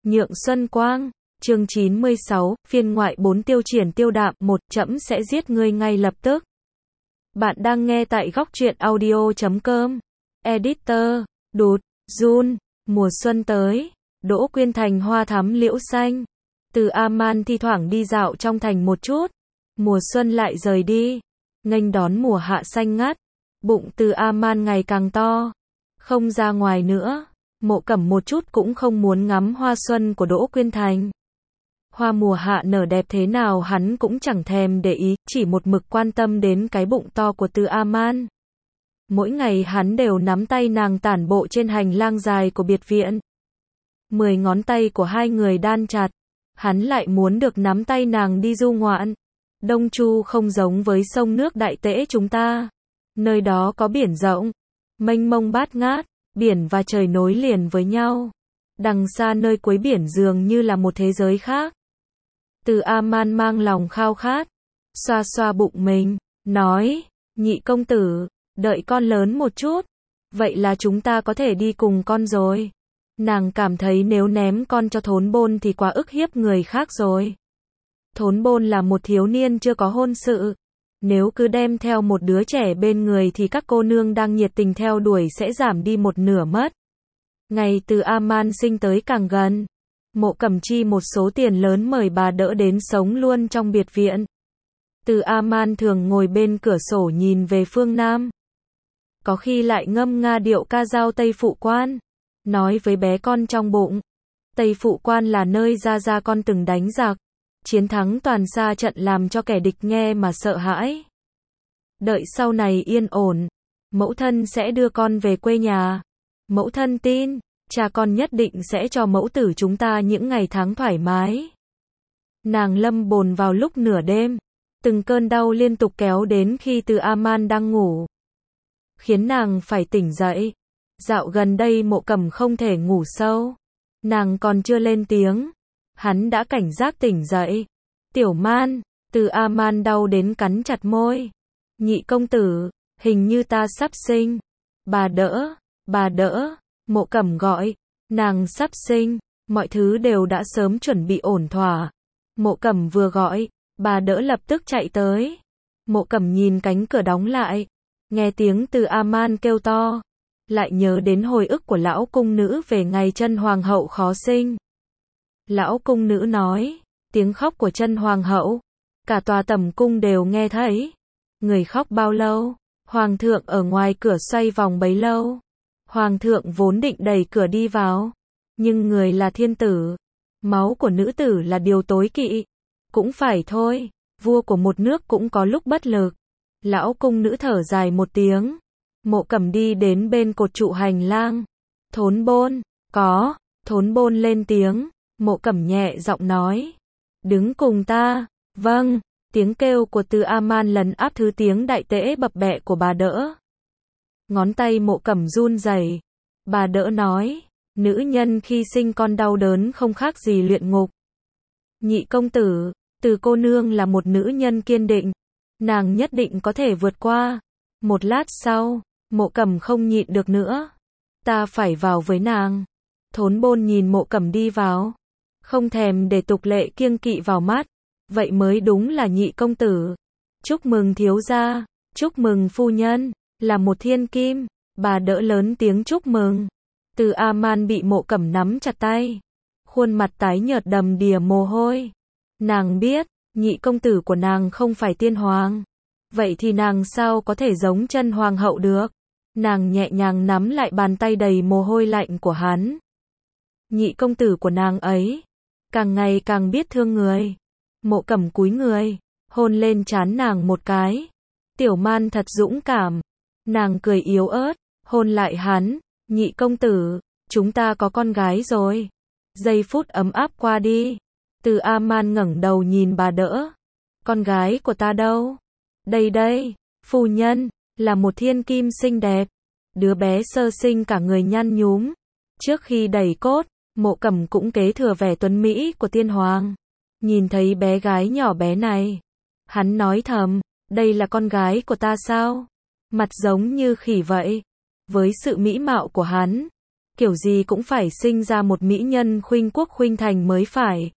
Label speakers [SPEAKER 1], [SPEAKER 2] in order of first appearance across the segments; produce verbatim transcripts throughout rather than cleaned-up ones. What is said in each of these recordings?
[SPEAKER 1] Nhượng Xuân Quang, chương chín mươi sáu, phiên ngoại bốn tiêu triển tiêu đạm, một, trẫm sẽ giết ngươi ngay lập tức. Bạn đang nghe tại góc truyện audio chấm com. Editor, đụt, Jun, mùa xuân tới, Đỗ Quyên Thành hoa thắm liễu xanh. Từ A-man thi thoảng đi dạo trong thành một chút, mùa xuân lại rời đi, nghênh đón mùa hạ xanh ngắt. Bụng Từ A-man ngày càng to, không ra ngoài nữa. Mộ Cẩm một chút cũng không muốn ngắm hoa xuân của Đỗ Quyên Thành. Hoa mùa hạ nở đẹp thế nào hắn cũng chẳng thèm để ý, chỉ một mực quan tâm đến cái bụng to của Từ A-man. Mỗi ngày hắn đều nắm tay nàng tản bộ trên hành lang dài của biệt viện. Mười ngón tay của hai người đan chặt, hắn lại muốn được nắm tay nàng đi du ngoạn. Đông Chu không giống với sông nước Đại Tễ chúng ta. Nơi đó có biển rộng, mênh mông bát ngát, biển và trời nối liền với nhau. Đằng xa nơi cuối biển dường như là một thế giới khác. Từ A-man mang lòng khao khát, xoa xoa bụng mình, nói, nhị công tử, đợi con lớn một chút, vậy là chúng ta có thể đi cùng con rồi. Nàng cảm thấy nếu ném con cho Thốn Bôn thì quá ức hiếp người khác rồi. Thốn Bôn là một thiếu niên chưa có hôn sự. Nếu cứ đem theo một đứa trẻ bên người thì các cô nương đang nhiệt tình theo đuổi sẽ giảm đi một nửa mất. Ngày Từ A-man sinh tới càng gần, Mộ Cẩm chi một số tiền lớn mời bà đỡ đến sống luôn trong biệt viện. Từ A-man thường ngồi bên cửa sổ nhìn về phương Nam. Có khi lại ngâm nga điệu ca dao Tây Phụ Quan, nói với bé con trong bụng. Tây Phụ Quan là nơi gia gia con từng đánh giặc, chiến thắng toàn xa trận làm cho kẻ địch nghe mà sợ hãi. Đợi sau này yên ổn, mẫu thân sẽ đưa con về quê nhà. Mẫu thân tin, cha con nhất định sẽ cho mẫu tử chúng ta những ngày tháng thoải mái. Nàng lâm bồn vào lúc nửa đêm, từng cơn đau liên tục kéo đến khi Từ A-man đang ngủ, khiến nàng phải tỉnh dậy. Dạo gần đây Mộ Cẩm không thể ngủ sâu, nàng còn chưa lên tiếng, hắn đã cảnh giác tỉnh dậy. Tiểu Man, Từ A-man đau đến cắn chặt môi. Nhị công tử, hình như ta sắp sinh. Bà đỡ, bà đỡ, Mộ Cẩm gọi, nàng sắp sinh, mọi thứ đều đã sớm chuẩn bị ổn thỏa. Mộ Cẩm vừa gọi, bà đỡ lập tức chạy tới. Mộ Cẩm nhìn cánh cửa đóng lại, nghe tiếng Từ A-man kêu to, lại nhớ đến hồi ức của lão cung nữ về ngày Chân Hoàng hậu khó sinh. Lão cung nữ nói, tiếng khóc của Chân Hoàng hậu, cả tòa tẩm cung đều nghe thấy. Người khóc bao lâu? Hoàng thượng ở ngoài cửa xoay vòng bấy lâu. Hoàng thượng vốn định đẩy cửa đi vào, nhưng người là thiên tử, máu của nữ tử là điều tối kỵ. Cũng phải thôi, vua của một nước cũng có lúc bất lực. Lão cung nữ thở dài một tiếng. Mộ Cẩm đi đến bên cột trụ hành lang. Thốn Bôn, có. Thốn Bôn lên tiếng. Mộ Cẩm nhẹ giọng nói, đứng cùng ta. Vâng. Tiếng kêu của Từ A-man lấn áp thứ tiếng Đại Tễ bập bẹ của bà đỡ. Ngón tay Mộ Cẩm run rẩy. Bà đỡ nói, nữ nhân khi sinh con đau đớn không khác gì luyện ngục. Nhị công tử, Từ cô nương là một nữ nhân kiên định, nàng nhất định có thể vượt qua. Một lát sau, Mộ Cẩm không nhịn được nữa, ta phải vào với nàng. Thốn Bôn nhìn Mộ Cẩm đi vào, không thèm để tục lệ kiêng kỵ vào mắt. Vậy mới đúng là nhị công tử. Chúc mừng thiếu gia, chúc mừng phu nhân, là một thiên kim. Bà đỡ lớn tiếng chúc mừng. Từ A-man bị Mộ Cẩm nắm chặt tay, khuôn mặt tái nhợt đầm đìa mồ hôi. Nàng biết, nhị công tử của nàng không phải tiên hoàng. Vậy thì nàng sao có thể giống Chân Hoàng hậu được? Nàng nhẹ nhàng nắm lại bàn tay đầy mồ hôi lạnh của hắn. Nhị công tử của nàng ấy, càng ngày càng biết thương người. Mộ Cẩm cúi người, hôn lên trán nàng một cái. Tiểu Man thật dũng cảm. Nàng cười yếu ớt, hôn lại hắn. Nhị công tử, chúng ta có con gái rồi. Giây phút ấm áp qua đi. Từ A-man ngẩng đầu nhìn bà đỡ. Con gái của ta đâu? Đây đây, phu nhân, là một thiên kim xinh đẹp. Đứa bé sơ sinh cả người nhăn nhúm. Trước khi đẩy cốt, Mộ Cẩm cũng kế thừa vẻ tuấn mỹ của tiên hoàng. Nhìn thấy bé gái nhỏ bé này, hắn nói thầm, đây là con gái của ta sao? Mặt giống như khỉ vậy. Với sự mỹ mạo của hắn, kiểu gì cũng phải sinh ra một mỹ nhân khuynh quốc khuynh thành mới phải.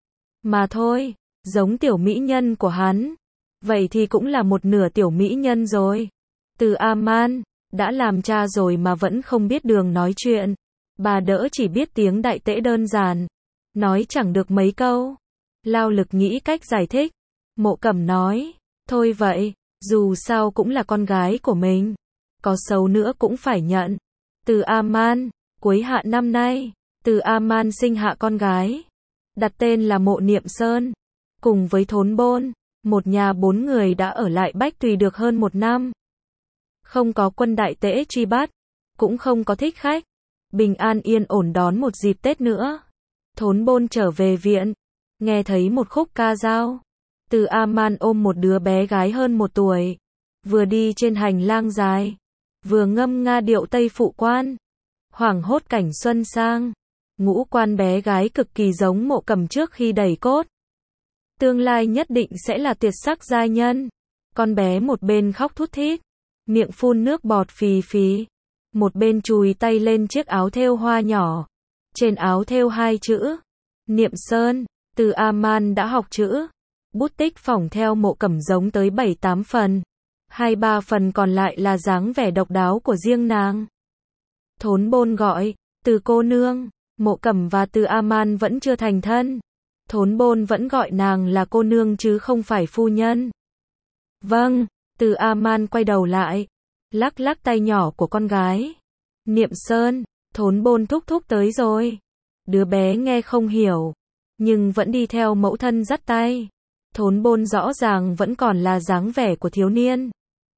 [SPEAKER 1] Mà thôi, giống tiểu mỹ nhân của hắn. Vậy thì cũng là một nửa tiểu mỹ nhân rồi. Từ A-man, đã làm cha rồi mà vẫn không biết đường nói chuyện. Bà đỡ chỉ biết tiếng Đại Tễ đơn giản. Nói chẳng được mấy câu. Lao Lực nghĩ cách giải thích. Mộ Cẩm nói, thôi vậy, dù sao cũng là con gái của mình. Có xấu nữa cũng phải nhận. Từ A-man, cuối hạ năm nay, Từ A-man sinh hạ con gái. Đặt tên là Mộ Niệm Sơn. Cùng với Thốn Bôn, một nhà bốn người đã ở lại Bách Tùy được hơn một năm. Không có quân Đại Tễ truy bắt, cũng không có thích khách. Bình an yên ổn đón một dịp Tết nữa. Thốn Bôn trở về viện, nghe thấy một khúc ca dao. Từ A-man ôm một đứa bé gái hơn một tuổi, vừa đi trên hành lang dài, vừa ngâm nga điệu Tây Phụ Quan. Hoảng hốt cảnh xuân sang, ngũ quan bé gái cực kỳ giống Mộ Cẩm trước khi đẩy cốt. Tương lai nhất định sẽ là tuyệt sắc giai nhân. Con bé một bên khóc thút thít, miệng phun nước bọt phì phì, một bên chùi tay lên chiếc áo thêu hoa nhỏ. Trên áo thêu hai chữ Niệm Sơn. Từ A-man đã học chữ, bút tích phỏng theo Mộ Cẩm giống tới bảy tám phần. Hai ba phần còn lại là dáng vẻ độc đáo của riêng nàng. Thốn Bôn gọi, Từ cô nương. Mộ Cẩm và Từ A-man vẫn chưa thành thân. Thốn Bôn vẫn gọi nàng là cô nương chứ không phải phu nhân. Vâng. Từ A-man quay đầu lại, lắc lắc tay nhỏ của con gái. Niệm Sơn, Thốn Bôn thúc thúc tới rồi. Đứa bé nghe không hiểu, nhưng vẫn đi theo mẫu thân dắt tay. Thốn Bôn rõ ràng vẫn còn là dáng vẻ của thiếu niên.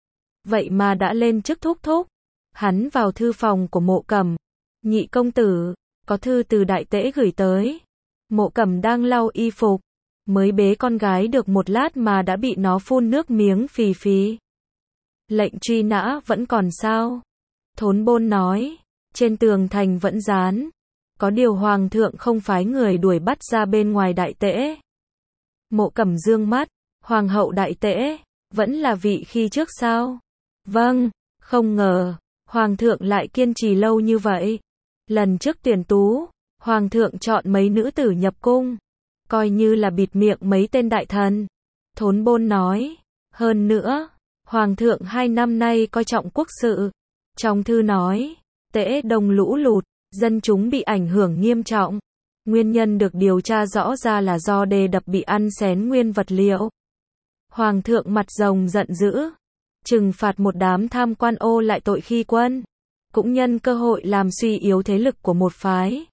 [SPEAKER 1] Vậy mà đã lên chức thúc thúc. Hắn vào thư phòng của Mộ Cẩm. Nhị công tử, có thư từ Đại Tễ gửi tới. Mộ Cẩm đang lau y phục, mới bế con gái được một lát mà đã bị nó phun nước miếng phì phì. Lệnh truy nã vẫn còn sao? Thốn Bôn nói, trên tường thành vẫn dán. Có điều hoàng thượng không phái người đuổi bắt ra bên ngoài Đại Tễ. Mộ Cẩm dương mắt, hoàng hậu Đại Tễ, vẫn là vị khi trước sao? Vâng, không ngờ, hoàng thượng lại kiên trì lâu như vậy. Lần trước tuyển tú, hoàng thượng chọn mấy nữ tử nhập cung, coi như là bịt miệng mấy tên đại thần. Thốn Bôn nói, hơn nữa, hoàng thượng hai năm nay coi trọng quốc sự. Trong thư nói, Tễ Đông lũ lụt, dân chúng bị ảnh hưởng nghiêm trọng. Nguyên nhân được điều tra rõ ra là do đê đập bị ăn xén nguyên vật liệu. Hoàng thượng mặt rồng giận dữ, trừng phạt một đám tham quan ô lại tội khi quân, cũng nhân cơ hội làm suy yếu thế lực của một phái.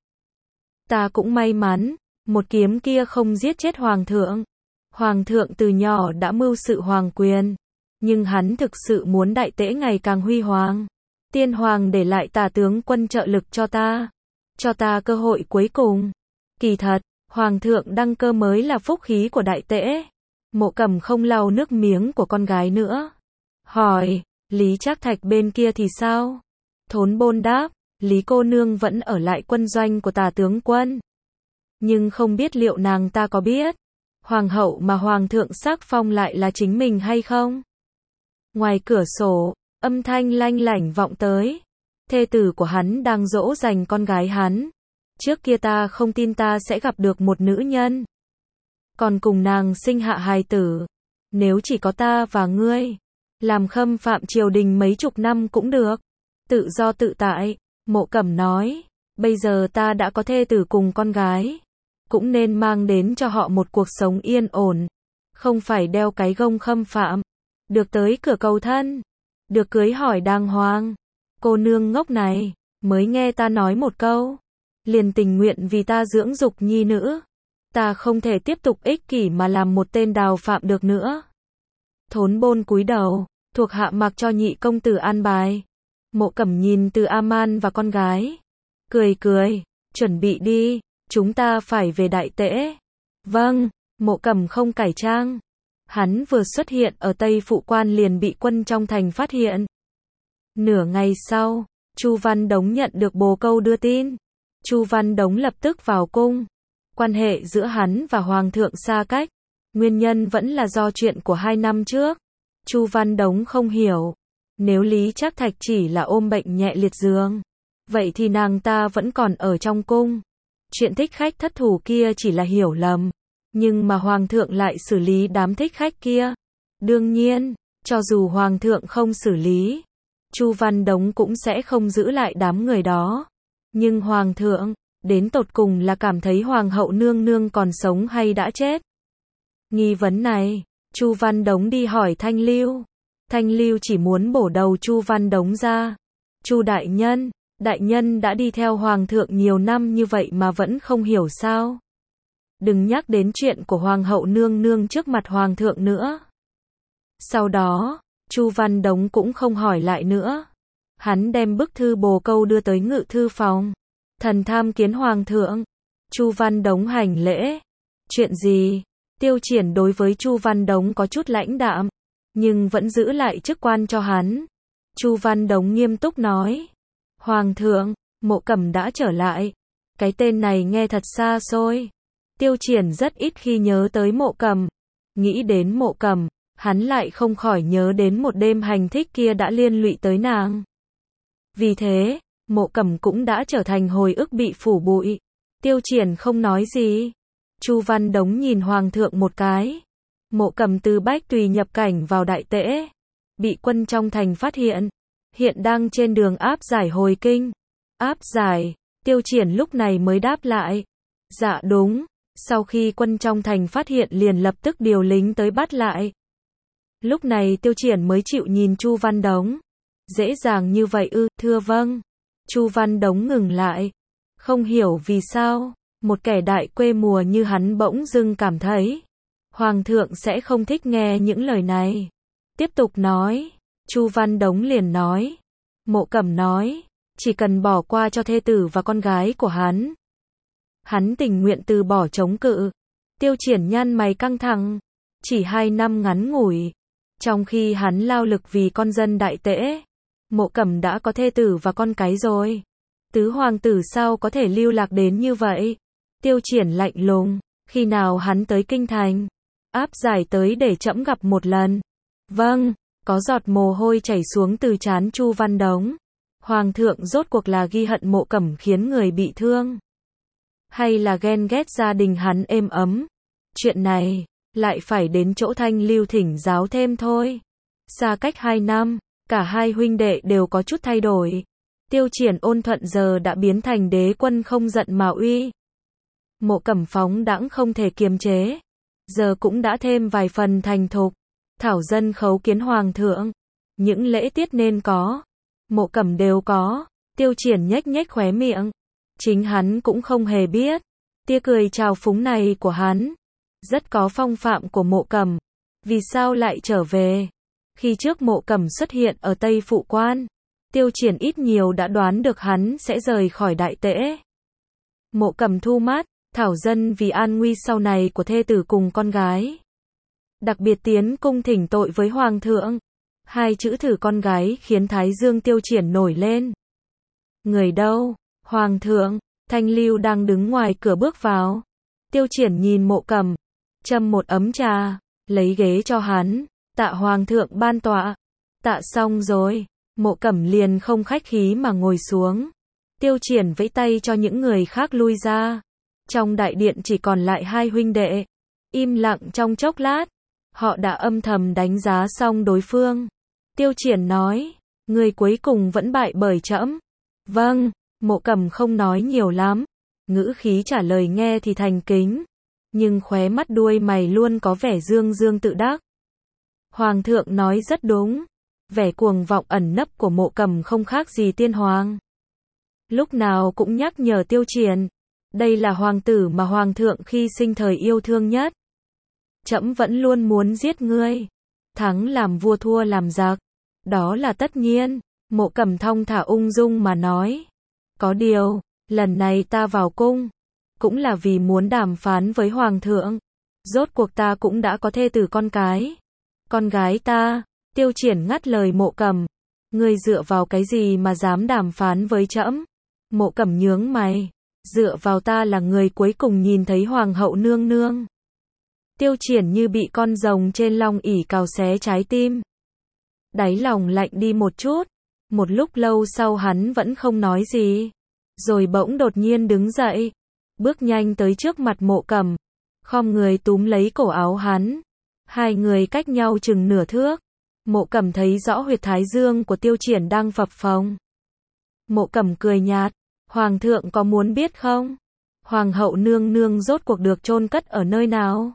[SPEAKER 1] Ta cũng may mắn, một kiếm kia không giết chết hoàng thượng. Hoàng thượng từ nhỏ đã mưu sự hoàng quyền, nhưng hắn thực sự muốn Đại Tễ ngày càng huy hoàng. Tiên hoàng để lại Tả tướng quân trợ lực cho ta, cho ta cơ hội cuối cùng. Kỳ thật, hoàng thượng đăng cơ mới là phúc khí của Đại Tễ. Mộ Cẩm không lau nước miếng của con gái nữa. Hỏi, Lý Trác Thạch bên kia thì sao? Thốn Bôn đáp, Lý cô nương vẫn ở lại quân doanh của Tả tướng quân. Nhưng không biết liệu nàng ta có biết hoàng hậu mà hoàng thượng sắc phong lại là chính mình hay không? Ngoài cửa sổ, âm thanh lanh lảnh vọng tới. Thê tử của hắn đang dỗ dành con gái hắn. Trước kia ta không tin ta sẽ gặp được một nữ nhân, còn cùng nàng sinh hạ hài tử. Nếu chỉ có ta và ngươi, làm khâm phạm triều đình mấy chục năm cũng được. Tự do tự tại, Mộ Cẩm nói, bây giờ ta đã có thê tử cùng con gái, cũng nên mang đến cho họ một cuộc sống yên ổn. Không phải đeo cái gông khâm phạm, được tới cửa cầu thân, được cưới hỏi đàng hoàng. Cô nương ngốc này, mới nghe ta nói một câu, liền tình nguyện vì ta dưỡng dục nhi nữ. Ta không thể tiếp tục ích kỷ mà làm một tên đào phạm được nữa. Thốn Bôn cúi đầu, thuộc hạ mặc cho nhị công tử an bài. Mộ Cẩm nhìn Từ A-man và con gái, cười cười, chuẩn bị đi, chúng ta phải về Đại Tễ. Vâng. Mộ Cẩm không cải trang. Hắn vừa xuất hiện ở Tây Phụ Quan liền bị quân trong thành phát hiện. Nửa ngày sau, Chu Văn Đống nhận được bồ câu đưa tin. Chu Văn Đống lập tức vào cung. Quan hệ giữa hắn và Hoàng thượng xa cách. Nguyên nhân vẫn là do chuyện của hai năm trước. Chu Văn Đống không hiểu. Nếu Lý Trác Thạch chỉ là ôm bệnh nhẹ liệt giường, vậy thì nàng ta vẫn còn ở trong cung. Chuyện thích khách thất thủ kia chỉ là hiểu lầm, nhưng mà hoàng thượng lại xử lý đám thích khách kia. Đương nhiên, cho dù hoàng thượng không xử lý, Chu Văn Đống cũng sẽ không giữ lại đám người đó. Nhưng hoàng thượng, đến tột cùng là cảm thấy hoàng hậu nương nương còn sống hay đã chết? Nghi vấn này, Chu Văn Đống đi hỏi Thanh Lưu. Thanh Lưu chỉ muốn bổ đầu Chu Văn Đống ra. Chu đại nhân, đại nhân đã đi theo hoàng thượng nhiều năm như vậy mà vẫn không hiểu sao? Đừng nhắc đến chuyện của hoàng hậu nương nương trước mặt hoàng thượng nữa. Sau đó, Chu Văn Đống cũng không hỏi lại nữa. Hắn đem bức thư bồ câu đưa tới ngự thư phòng. Thần tham kiến hoàng thượng. Chu Văn Đống hành lễ. Chuyện gì? Tiêu Triển đối với Chu Văn Đống có chút lãnh đạm, nhưng vẫn giữ lại chức quan cho hắn. Chu Văn Đống nghiêm túc nói. Hoàng thượng, Mộ Cẩm đã trở lại. Cái tên này nghe thật xa xôi. Tiêu Triển rất ít khi nhớ tới Mộ Cẩm. Nghĩ đến Mộ Cẩm, hắn lại không khỏi nhớ đến một đêm hành thích kia đã liên lụy tới nàng. Vì thế, Mộ Cẩm cũng đã trở thành hồi ức bị phủ bụi. Tiêu Triển không nói gì. Chu Văn Đống nhìn hoàng thượng một cái. Mộ Cẩm từ Bách Tùy nhập cảnh vào Đại Tễ, bị quân trong thành phát hiện, hiện đang trên đường áp giải hồi kinh. Áp giải? Tiêu Triển lúc này mới đáp lại. Dạ đúng, sau khi quân trong thành phát hiện liền lập tức điều lính tới bắt lại. Lúc này Tiêu Triển mới chịu nhìn Chu Văn Đống. Dễ dàng như vậy ư? Thưa vâng. Chu Văn Đống ngừng lại. Không hiểu vì sao, một kẻ đại quê mùa như hắn bỗng dưng cảm thấy hoàng thượng sẽ không thích nghe những lời này. Tiếp tục nói. Chu Văn Đống liền nói. Mộ Cẩm nói, chỉ cần bỏ qua cho thê tử và con gái của hắn, hắn tình nguyện từ bỏ chống cự. Tiêu Triển nhăn mày căng thẳng. Chỉ hai năm ngắn ngủi, trong khi hắn lao lực vì con dân Đại Tễ, Mộ Cẩm đã có thê tử và con cái rồi. Tứ hoàng tử sao có thể lưu lạc đến như vậy? Tiêu Triển lạnh lùng. Khi nào hắn tới kinh thành? Áp giải tới để trẫm gặp một lần. Vâng. Có giọt mồ hôi chảy xuống từ trán Chu Văn Đống. Hoàng thượng rốt cuộc là ghi hận Mộ Cẩm khiến người bị thương, hay là ghen ghét gia đình hắn êm ấm? Chuyện này lại phải đến chỗ Thanh Lưu thỉnh giáo thêm thôi. Xa cách hai năm, cả hai huynh đệ đều có chút thay đổi. Tiêu Triển ôn thuận giờ đã biến thành đế quân không giận mà uy. Mộ Cẩm phóng đãng không thể kiềm chế, giờ cũng đã thêm vài phần thành thục. Thảo dân khấu kiến hoàng thượng. Những lễ tiết nên có, Mộ Cẩm đều có. Tiêu Triển nhếch nhếch khóe miệng. Chính hắn cũng không hề biết, tia cười trào phúng này của hắn rất có phong phạm của Mộ Cẩm. Vì sao lại trở về? Khi trước Mộ Cẩm xuất hiện ở Tây Phụ Quan, Tiêu Triển ít nhiều đã đoán được hắn sẽ rời khỏi Đại Tễ. Mộ Cẩm thu mắt. Thảo dân vì an nguy sau này của thê tử cùng con gái, đặc biệt tiến cung thỉnh tội với hoàng thượng. Hai chữ thử con gái khiến thái dương Tiêu Triển nổi lên. Người đâu? Hoàng thượng. Thanh Lưu đang đứng ngoài cửa bước vào. Tiêu Triển nhìn Mộ Cẩm, châm một ấm trà, lấy ghế cho hắn. Tạ hoàng thượng ban tọa. Tạ xong rồi, Mộ Cẩm liền không khách khí mà ngồi xuống. Tiêu Triển vẫy tay cho những người khác lui ra. Trong đại điện chỉ còn lại hai huynh đệ. Im lặng trong chốc lát, họ đã âm thầm đánh giá xong đối phương. Tiêu Triển nói, người cuối cùng vẫn bại bởi trẫm. Vâng. Mộ Cẩm không nói nhiều lắm, ngữ khí trả lời nghe thì thành kính, nhưng khóe mắt đuôi mày luôn có vẻ dương dương tự đắc. Hoàng thượng nói rất đúng. Vẻ cuồng vọng ẩn nấp của Mộ Cẩm không khác gì tiên hoàng. Lúc nào cũng nhắc nhở Tiêu Triển, đây là hoàng tử mà hoàng thượng khi sinh thời yêu thương nhất. Trẫm vẫn luôn muốn giết ngươi. Thắng làm vua thua làm giặc. Đó là tất nhiên. Mộ Cẩm thong thả ung dung mà nói. Có điều, lần này ta vào cung, cũng là vì muốn đàm phán với hoàng thượng. Rốt cuộc ta cũng đã có thê tử con cái. Con gái ta. Tiêu Triển ngắt lời Mộ Cẩm. Ngươi dựa vào cái gì mà dám đàm phán với trẫm? Mộ Cẩm nhướng mày. Dựa vào ta là người cuối cùng nhìn thấy hoàng hậu nương nương. Tiêu Triển như bị con rồng trên long ỷ cào xé trái tim. Đáy lòng lạnh đi một chút. Một lúc lâu sau hắn vẫn không nói gì. Rồi bỗng đột nhiên đứng dậy. Bước nhanh tới trước mặt Mộ Cẩm. Khom người túm lấy cổ áo hắn. Hai người cách nhau chừng nửa thước. Mộ Cẩm thấy rõ huyệt thái dương của Tiêu Triển đang phập phồng. Mộ Cẩm cười nhạt. Hoàng thượng có muốn biết không? Hoàng hậu nương nương rốt cuộc được chôn cất ở nơi nào?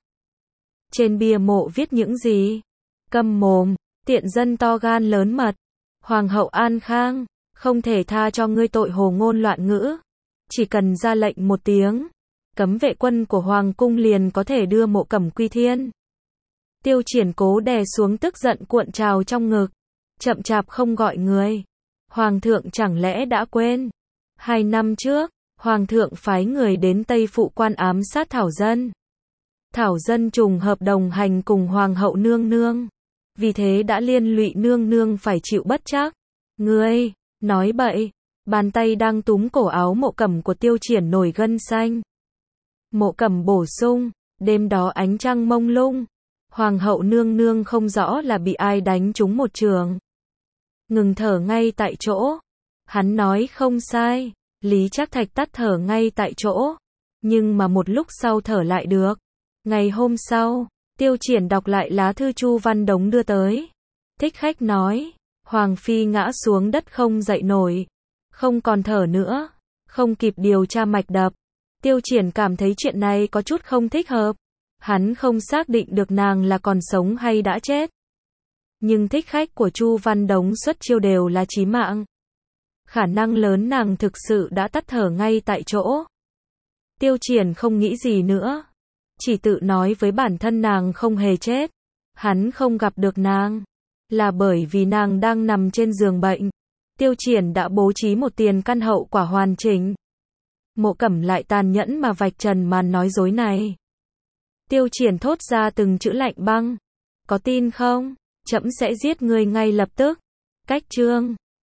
[SPEAKER 1] Trên bia mộ viết những gì? Câm mồm, tiện dân to gan lớn mật. Hoàng hậu an khang, không thể tha cho ngươi tội hồ ngôn loạn ngữ. Chỉ cần ra lệnh một tiếng, cấm vệ quân của Hoàng cung liền có thể đưa Mộ Cẩm quy thiên. Tiêu Triển cố đè xuống tức giận cuộn trào trong ngực. Chậm chạp không gọi người. Hoàng thượng chẳng lẽ đã quên? Hai năm trước, Hoàng thượng phái người đến Tây Phụ quan ám sát Thảo Dân. Thảo Dân trùng hợp đồng hành cùng Hoàng hậu nương nương. Vì thế đã liên lụy nương nương phải chịu bất trắc. Ngươi, nói bậy. Bàn tay đang túm cổ áo Mộ Cẩm của Tiêu Triển nổi gân xanh. Mộ Cẩm bổ sung, đêm đó ánh trăng mông lung. Hoàng hậu nương nương không rõ là bị ai đánh trúng một trường. Ngừng thở ngay tại chỗ. Hắn nói không sai. Lý Trác Thạch tắt thở ngay tại chỗ. Nhưng mà một lúc sau thở lại được. Ngày hôm sau, Tiêu Triển đọc lại lá thư Chu Văn Đống đưa tới. Thích khách nói, Hoàng phi ngã xuống đất không dậy nổi. Không còn thở nữa. Không kịp điều tra mạch đập. Tiêu Triển cảm thấy chuyện này có chút không thích hợp. Hắn không xác định được nàng là còn sống hay đã chết. Nhưng thích khách của Chu Văn Đống xuất chiêu đều là chí mạng. Khả năng lớn nàng thực sự đã tắt thở ngay tại chỗ. Tiêu Triển không nghĩ gì nữa. Chỉ tự nói với bản thân nàng không hề chết. Hắn không gặp được nàng. Là bởi vì nàng đang nằm trên giường bệnh. Tiêu Triển đã bố trí một tiền căn hậu quả hoàn chỉnh. Mộ Cẩm lại tàn nhẫn mà vạch trần màn nói dối này. Tiêu Triển thốt ra từng chữ lạnh băng. Có tin không? Trẫm sẽ giết ngươi ngay lập tức. Cách chương